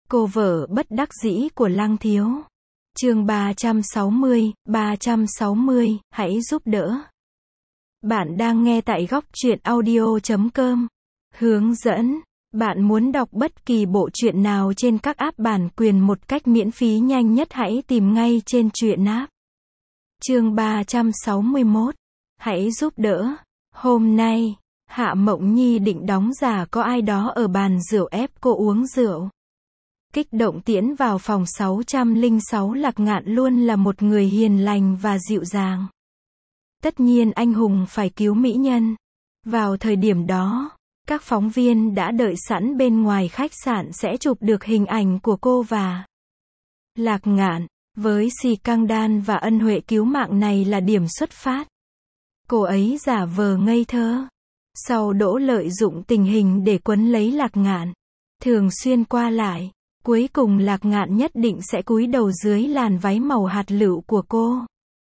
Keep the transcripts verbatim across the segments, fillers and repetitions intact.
Cô vợ bất đắc dĩ của Lăng Thiếu. Chương ba trăm sáu mươi, ba trăm sáu mươi, hãy giúp đỡ. Bạn đang nghe tại góc truyện audio chấm com. Hướng dẫn. Bạn muốn đọc bất kỳ bộ truyện nào trên các app bản quyền một cách miễn phí nhanh nhất, hãy tìm ngay trên truyện app. Chương ba trăm sáu mươi mốt. Hãy giúp đỡ. Hôm nay, Hạ Mộng Nhi định đóng giả có ai đó ở bàn rượu ép cô uống rượu. Kích động tiễn vào phòng sáu trăm lẻ sáu. Lạc Ngạn luôn là một người hiền lành và dịu dàng. Tất nhiên anh hùng phải cứu mỹ nhân. Vào thời điểm đó, các phóng viên đã đợi sẵn bên ngoài khách sạn sẽ chụp được hình ảnh của cô và Lạc Ngạn. Với xì căng đan và ân huệ cứu mạng này là điểm xuất phát. Cô ấy giả vờ ngây thơ. Sau đỗ lợi dụng tình hình để quấn lấy Lạc Ngạn. Thường xuyên qua lại. Cuối cùng Lạc Ngạn nhất định sẽ cúi đầu dưới làn váy màu hạt lựu của cô.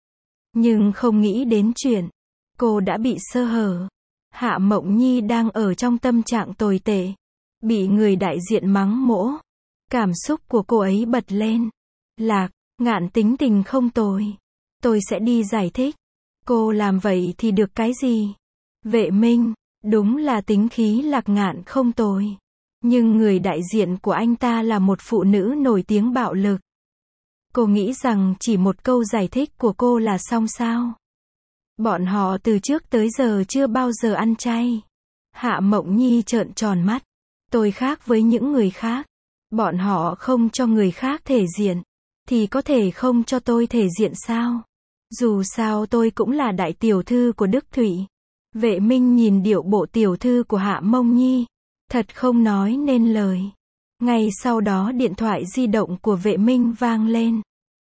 Nhưng không nghĩ đến chuyện cô đã bị sơ hở. Hạ Mộng Nhi đang ở trong tâm trạng tồi tệ. Bị người đại diện mắng mỗ. Cảm xúc của cô ấy bật lên. Lạc Ngạn tính tình không tồi. Tôi sẽ đi giải thích. Cô làm vậy thì được cái gì? Vệ Minh, đúng là tính khí Lạc Ngạn không tồi. Nhưng người đại diện của anh ta là một phụ nữ nổi tiếng bạo lực. Cô nghĩ rằng chỉ một câu giải thích của cô là xong sao? Bọn họ từ trước tới giờ chưa bao giờ ăn chay. Hạ Mộng Nhi trợn tròn mắt. Tôi khác với những người khác. Bọn họ không cho người khác thể diện. Thì có thể không cho tôi thể diện sao? Dù sao tôi cũng là đại tiểu thư của Đức Thụy. Vệ Minh nhìn điệu bộ tiểu thư của Hạ Mộng Nhi. Thật không nói nên lời. Ngay sau đó điện thoại di động của Vệ Minh vang lên.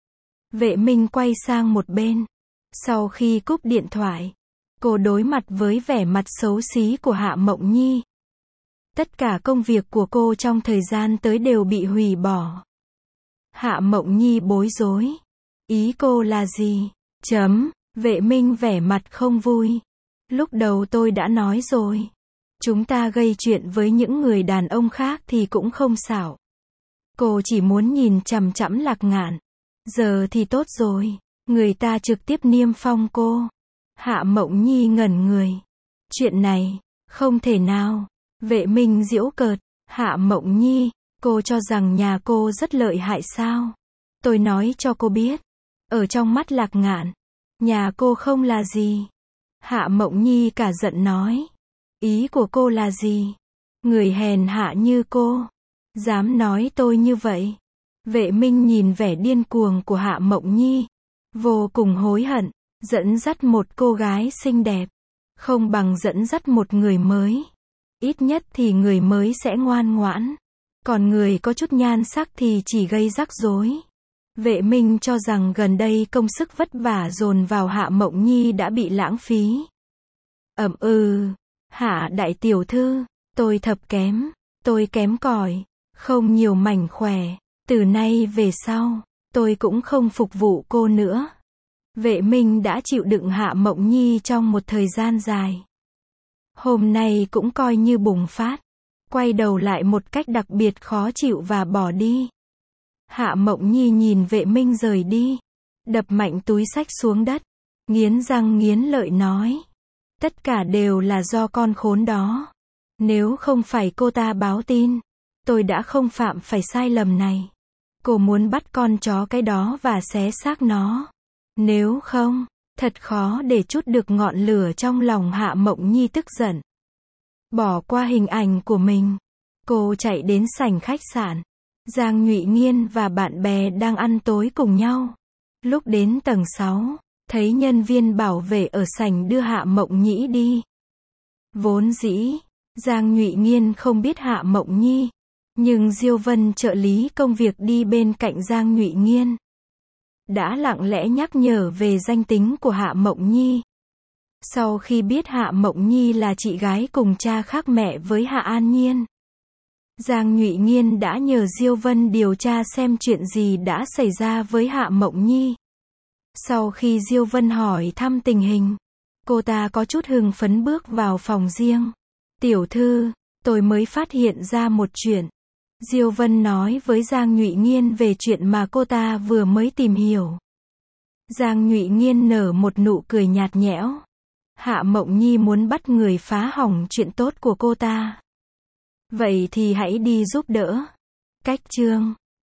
Vệ Minh quay sang một bên. Sau khi cúp điện thoại, cô đối mặt với vẻ mặt xấu xí của Hạ Mộng Nhi. Tất cả công việc của cô trong thời gian tới đều bị hủy bỏ. Hạ Mộng Nhi bối rối. Ý cô là gì? Chấm. Vệ Minh vẻ mặt không vui. Lúc đầu tôi đã nói rồi. Chúng ta gây chuyện với những người đàn ông khác thì cũng không xảo. Cô chỉ muốn nhìn chằm chằm Lạc Ngạn. Giờ thì tốt rồi. Người ta trực tiếp niêm phong cô. Hạ Mộng Nhi ngẩn người. Chuyện này, không thể nào. Vệ Minh giễu cợt. Hạ Mộng Nhi, cô cho rằng nhà cô rất lợi hại sao? Tôi nói cho cô biết. Ở trong mắt Lạc Ngạn, nhà cô không là gì. Hạ Mộng Nhi cả giận nói. Ý của cô là gì? Người hèn hạ như cô dám nói tôi như vậy? Vệ Minh nhìn vẻ điên cuồng của Hạ Mộng Nhi, vô cùng hối hận. Dẫn dắt một cô gái xinh đẹp không bằng dẫn dắt một người mới. Ít nhất thì người mới sẽ ngoan ngoãn. Còn người có chút nhan sắc thì chỉ gây rắc rối. Vệ Minh cho rằng gần đây công sức vất vả dồn vào Hạ Mộng Nhi đã bị lãng phí. Ẩm ừ. Hạ đại tiểu thư, tôi thập kém, tôi kém cỏi, không nhiều mảnh khỏe. Từ nay về sau, tôi cũng không phục vụ cô nữa. Vệ Minh đã chịu đựng Hạ Mộng Nhi trong một thời gian dài. Hôm nay cũng coi như bùng phát. Quay đầu lại một cách đặc biệt khó chịu và bỏ đi. Hạ Mộng Nhi nhìn Vệ Minh rời đi. Đập mạnh túi xách xuống đất. Nghiến răng nghiến lợi nói. Tất cả đều là do con khốn đó. Nếu không phải cô ta báo tin, tôi đã không phạm phải sai lầm này. Cô muốn bắt con chó cái đó và xé xác nó. Nếu không, thật khó để trút được ngọn lửa trong lòng. Hạ Mộng Nhi tức giận. Bỏ qua hình ảnh của mình. Cô chạy đến sảnh khách sạn. Giang Nhụy Nghiên và bạn bè đang ăn tối cùng nhau. Lúc đến tầng sáu, thấy nhân viên bảo vệ ở sảnh đưa Hạ Mộng Nhi đi. Vốn dĩ, Giang Nhụy Nghiên không biết Hạ Mộng Nhi. Nhưng Diêu Vân trợ lý công việc đi bên cạnh Giang Nhụy Nghiên đã lặng lẽ nhắc nhở về danh tính của Hạ Mộng Nhi. Sau khi biết Hạ Mộng Nhi là chị gái cùng cha khác mẹ với Hạ An Nhiên, Giang Nhụy Nghiên đã nhờ Diêu Vân điều tra xem chuyện gì đã xảy ra với Hạ Mộng Nhi. Sau khi Diêu Vân hỏi thăm tình hình, cô ta có chút hưng phấn bước vào phòng riêng. Tiểu thư, tôi mới phát hiện ra một chuyện. Diêu Vân nói với Giang Nhụy Nghiên về chuyện mà cô ta vừa mới tìm hiểu. Giang Nhụy Nghiên nở một nụ cười nhạt nhẽo. Hạ Mộng Nhi muốn bắt người phá hỏng chuyện tốt của cô ta. Vậy thì hãy đi giúp đỡ. Cách chương